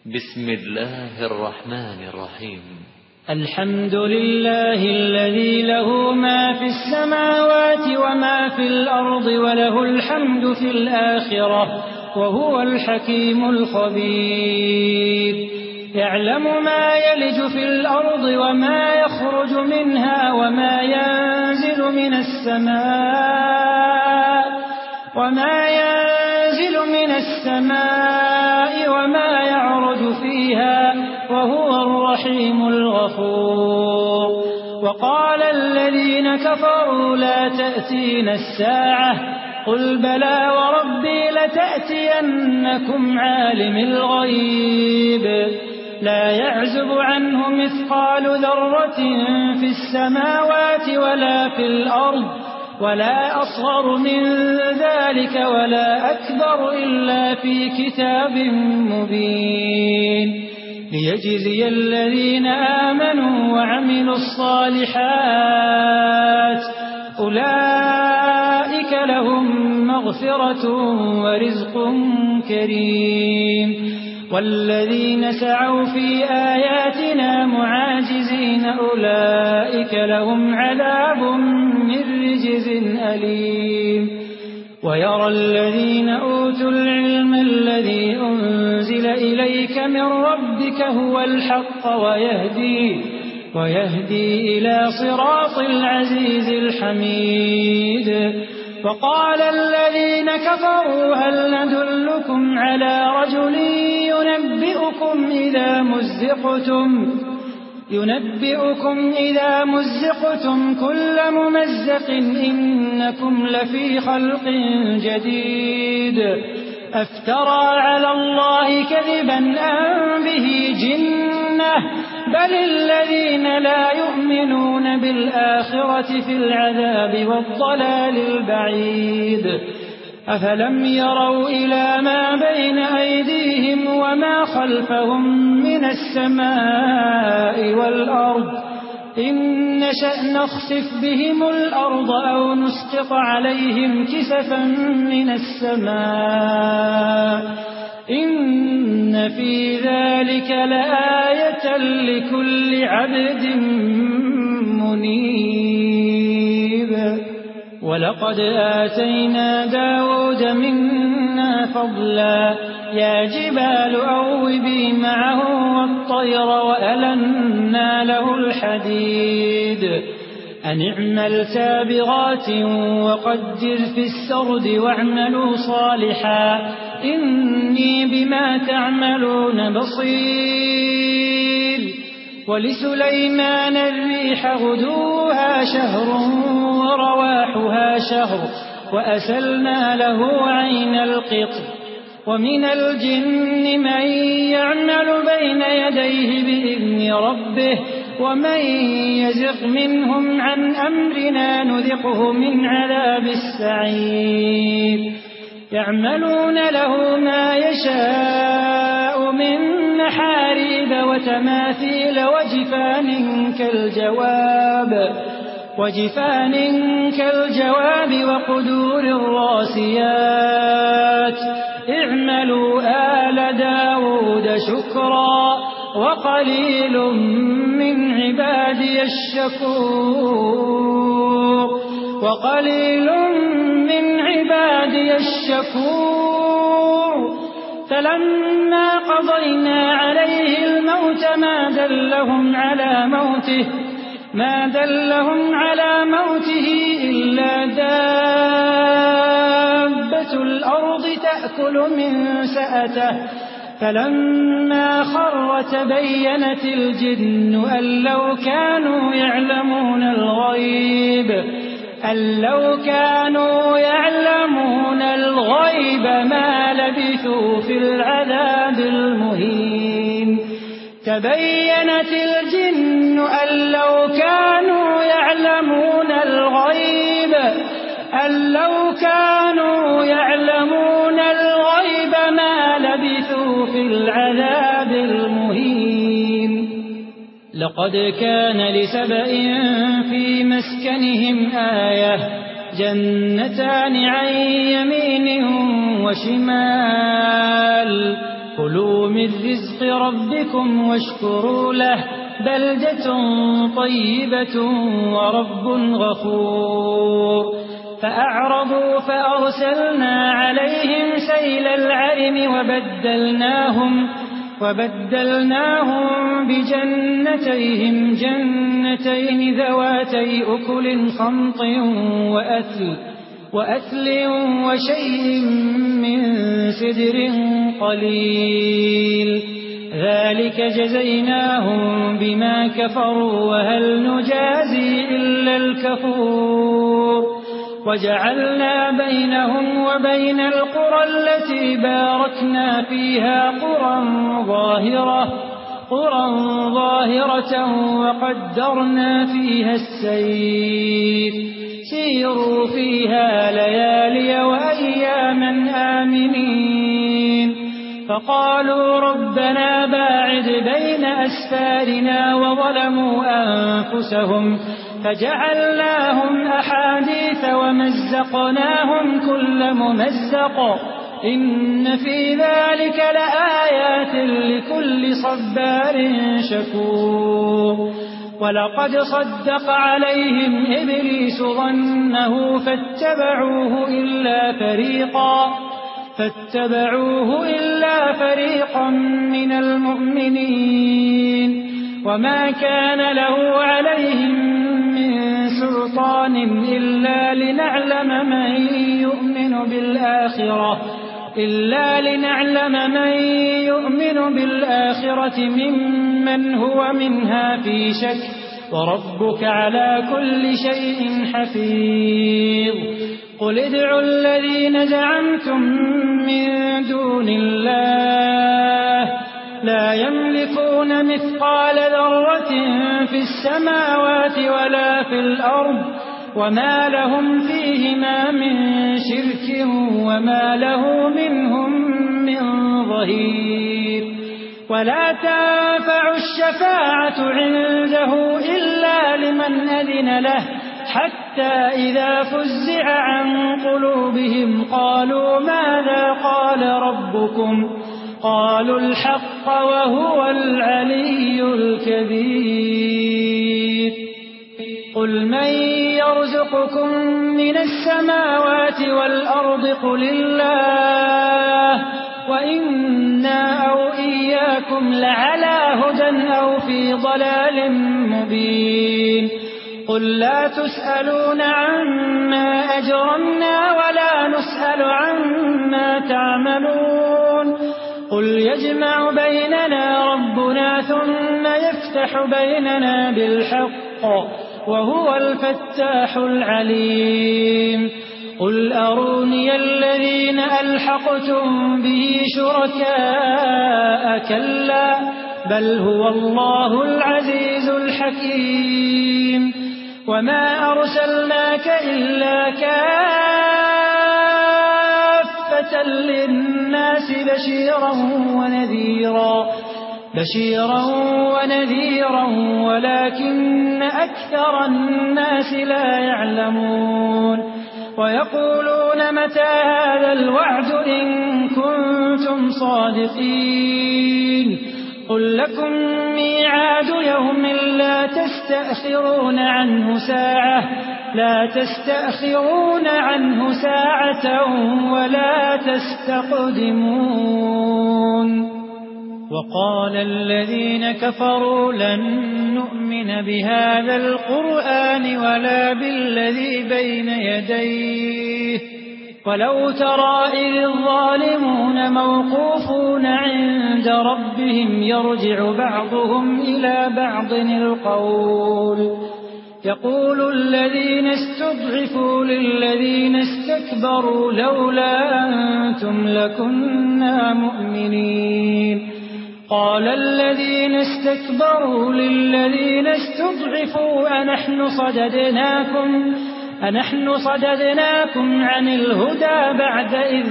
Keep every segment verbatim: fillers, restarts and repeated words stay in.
بسم الله الرحمن الرحيم. الحمد لله الذي له ما في السماوات وما في الأرض وله الحمد في الآخرة وهو الحكيم الخبير. يعلم ما يلج في الأرض وما يخرج منها وما ينزل من السماء وما ينزل من السماء وما يعرج فيها وهو الرحيم الغفور. وقال الذين كفروا لا تأتين الساعة قل بلى وربي لتأتينكم عالم الغيب لا يعزب عنه مثقال ذرة في السماوات ولا في الأرض ولا أصغر من ذلك ولا أكبر إلا في كتاب مبين ليجزي الذين آمنوا وعملوا الصالحات أولئك لهم مغفرة ورزق كريم. والذين سعوا في آياتنا معاجزين أولئك لهم عذاب من رجز أليم. ويرى الذين أوتوا العلم الذي أنزل إليك من ربك هو الحق ويهدي, ويهدي إلى صراط العزيز الحميد. وقال الذين كفروا هل ندلكم على رجل ينبئكم إذا مزقتم ينبئكم إذا مزقتم كل ممزق إنكم لفي خلق جديد أفترى على الله كذبا أم به جنة بل الذين لا يؤمنون بالآخرة في العذاب والضلال البعيد. أفلم يروا إلى ما بين أيديهم وما خلفهم من السماء والأرض إن نشأ نخسف بهم الأرض أو نسقط عليهم كسفا من السماء إن في ذلك لآية لكل عبد منيب. ولقد آتينا داود منا فضلا يا جبال أوبي معه والطير وألنا له الحديد أن اعمل سابغات وقدر في السرد واعملوا صالحا إني بما تعملون بصير. ولسليمان الريح غدوها شهر ورواحها شهر وأسلنا له عين القطر. ومن الجن من يعمل بين يديه بإذن ربه ومن يزغ منهم عن أمرنا نذقه من عذاب السعير. يعملون له ما يشاء من محاريب وتماثيل وجفان كالجواب وجفان كالجواب وقدور الراسيات اعملوا آل داود شكرا وقليل من عبادي الشكور وقليل من عبادي الشكور. فلما قضينا عليه الموت ما دلهم على موته ما دلهم على موته إلا دابة الأرض تأكل من سأته فلما خر تبينت الجن أن لو كانوا يعلمون الغيب أن لو كانوا يعلمون الغيب ما لبثوا في العذاب المهين. تبينت الجن أن لو كانوا يعلمون الغيب أن لو كانوا يعلمون الغيب ما لبثوا في العذاب المهين. لقد كان لسبإ في مسكنهم آية جنتان عن يمين وشمال كلوا من رزق ربكم واشكروا له بلدة طيبة ورب غفور فأعرضوا فأرسلنا عليهم سيل العرم وبدلناهم وبدلناهم بجنتيهم جنتين ذواتي أكل خمط وأثل وأثل وشيء من سدر قليل ذلك جزيناهم بما كفروا وهل نجازي إلا الكفور وجعلنا بينهم وبين القرى التي باركنا فيها قرى ظاهرة قرى ظاهرة وقدرنا فيها السير سيروا فيها ليالي وأياما آمنين فقالوا ربنا باعد بين أسفارنا وظلموا أنفسهم فجعلناهم أحاديث ومزقناهم كل ممزق إن في ذلك لآيات لكل صبار شكور ولقد صدق عليهم إبليس ظنه فاتبعوه إلا فريقا فاتبعوه إلا فريقا من المؤمنين وما كان له عليهم من سلطان إلا لنعلم من يؤمن بالآخرة إلا لنعلم من يؤمن بالآخرة ممن هو منها في شك وربك على كل شيء حفيظ قل ادعوا الذين زعمتم من دون الله لا يملكون مثقال ذرة في السماوات ولا في الأرض وما لهم فيهما من شرك وما له منهم من ظهير ولا تنفع الشفاعة عنده إلا لمن أذن له حتى إذا فزع عن قلوبهم قالوا ماذا قال ربكم قالوا الحق وهو العلي الكبير قل من يرزقكم من السماوات والأرض قل الله وإنا أو إياكم لعلى هدى أو في ضلال مبين قل لا تسألون عما أجرمنا ولا نسأل عما تعملون قل يجمع بيننا ربنا ثم يفتح بيننا بالحق وهو الفتاح العليم قل أروني الذين ألحقتم به شركاء كلا بل هو الله العزيز الحكيم وما أرسلناك إلا كافة للناس بشيرا ونذيرا بشيرا ونذيرا ولكن أكثر الناس لا يعلمون ويقولون متى هذا الوعد إن كنتم صادقين قل لكم ميعاد يوم لا تستأخرون عنه ساعة لا تستأخرون عنه ساعة ولا تستقدمون وقال الذين كفروا لن نؤمن بهذا القرآن ولا بالذي بين يديه ولو ترى إذ الظالمون موقوفون عند ربهم يرجع بعضهم إلى بعض القول يقول الذين استضعفوا للذين استكبروا لولا أنتم لكنا مؤمنين قال الذين استكبروا للذين استضعفوا أنحن صددناكم أنحن صددناكم عن الهدى بعد إذ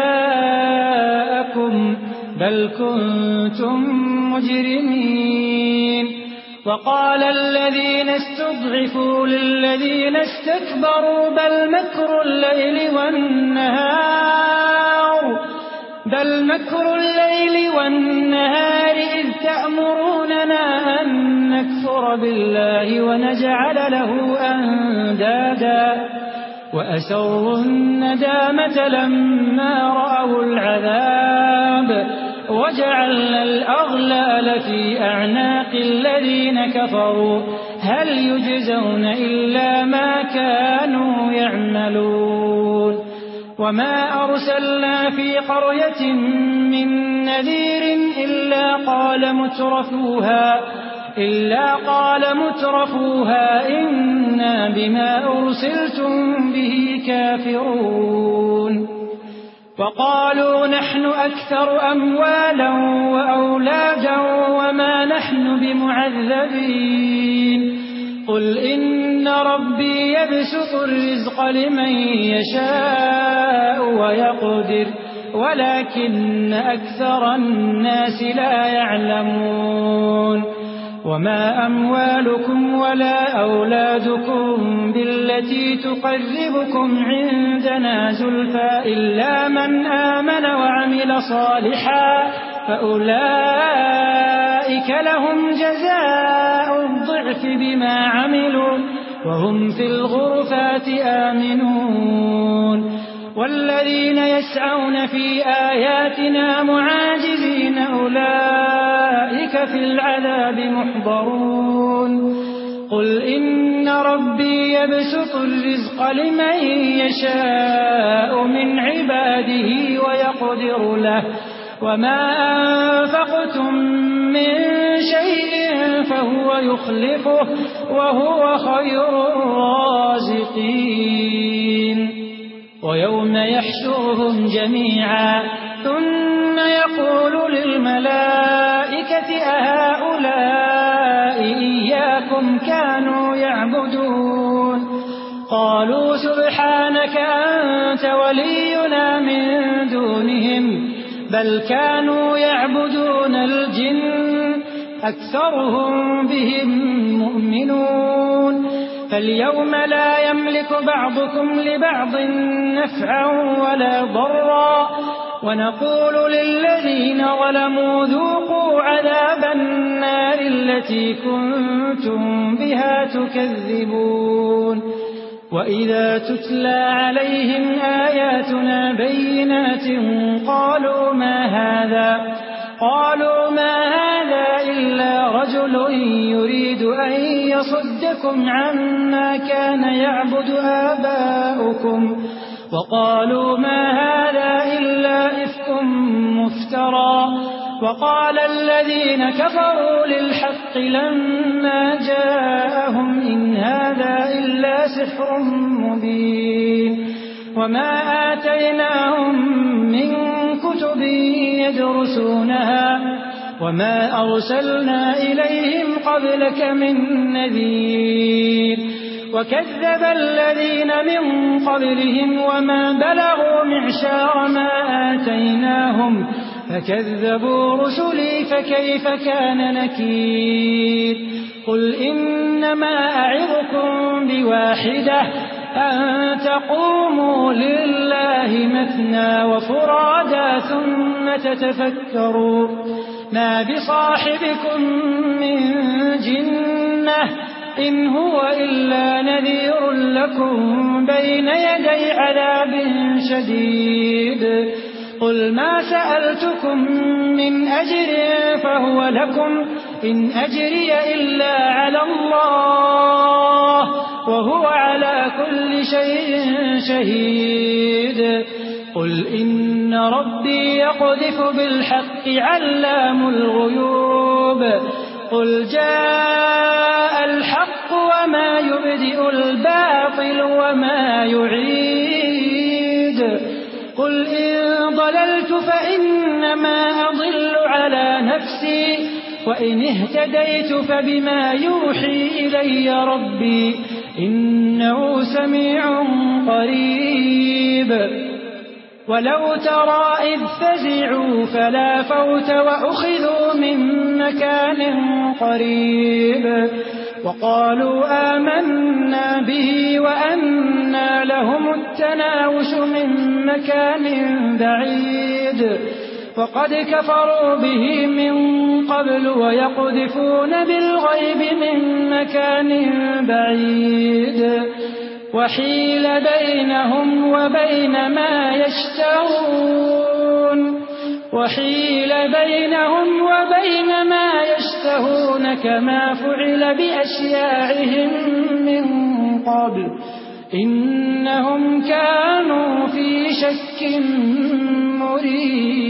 جاءكم بل كنتم مجرمين وقال الذين استضعفوا للذين استكبروا بل مكر الليل والنهار بل مكر الليل والنهار إذ تأمروننا أن نكفر بالله ونجعل له أندادا وأسروا الندامة لما رأوا العذاب وجعلنا الأغلال في أعناق الذين كفروا هل يجزون إلا ما كانوا يعملون وما أرسلنا في قرية من نذير إلا قال مترفوها إلا قال مترفوها إنا بما أرسلتم به كافرون وقالوا نحن أكثر أموالا وأولادا وما نحن بمعذبين قل إن ربي يبسط الرزق لمن يشاء ويقدر ولكن أكثر الناس لا يعلمون وما أموالكم ولا أولادكم بالتي تقربكم عندنا زلفى إلا من آمن وعمل صالحا فأولئك لهم جزاء الضعف بما عملوا وهم في الغرفات آمنون والذين يسعون في آياتنا معاجزين أولئك في العذاب محضرون قل إن ربي يبسط الرزق لمن يشاء من عباده ويقدر له وما أنفقتم من شيء فهو يخلفه وهو خير الرازقين ويوم يحشرهم جميعا ثم يقول للملائكة أهؤلاء إياكم كانوا يعبدون قالوا سبحانك أنت ولينا من دونهم بل كانوا يعبدون الجن أكثرهم بهم مؤمنون فاليوم لا يملك بعضكم لبعض نفعا ولا ضرا ونقول للذين ظلموا ذوقوا عذاب النار التي كنتم بها تكذبون وإذا تتلى عليهم آياتنا بينات قالوا ما هذا قالوا ما هذا إلا رجل يريد أن يصدكم عما كان يعبد آباؤكم وقالوا ما هذا إلا إفك مفترى وقال الذين كفروا للحق لما جاءهم إن هذا إلا سحر مبين وما آتيناهم من كتب يدرسونها وما أرسلنا إليهم قبلك من نذير وكذب الذين من قبلهم وما بلغوا معشار ما آتيناهم فكذبوا رسلي فكيف كان نكير قل إنما أعظكم بواحدة أن تقوموا لله مثنى وفرادا ثم تتفكروا ما بصاحبكم من جنة إن هو إلا نذير لكم بين يدي عذاب شديد قل ما سألتكم من أجر فهو لكم إن أجري إلا على الله وهو على كل شيء شهيد قل إن ربي يقذف بالحق علام الغيوب قل جاء الحق وما يبدئ الباطل وما يعيد قل إن ضللت فإنما أضل على نفسي وإن اهتديت فبما يوحي إلي ربي إنه سميع قريب ولو ترى إذ فزعوا فلا فوت وأخذوا من مكان قريب وقالوا آمنا به وأنى لهم التناوش من مكان بعيد وقد كفروا به من قبل ويقذفون بالغيب من مكان بعيد وحيل بينهم وبين ما يشتهون وحيل بينهم وبين ما يشتهون كما فعل بأشياعهم من قبل إنهم كانوا في شك مريب.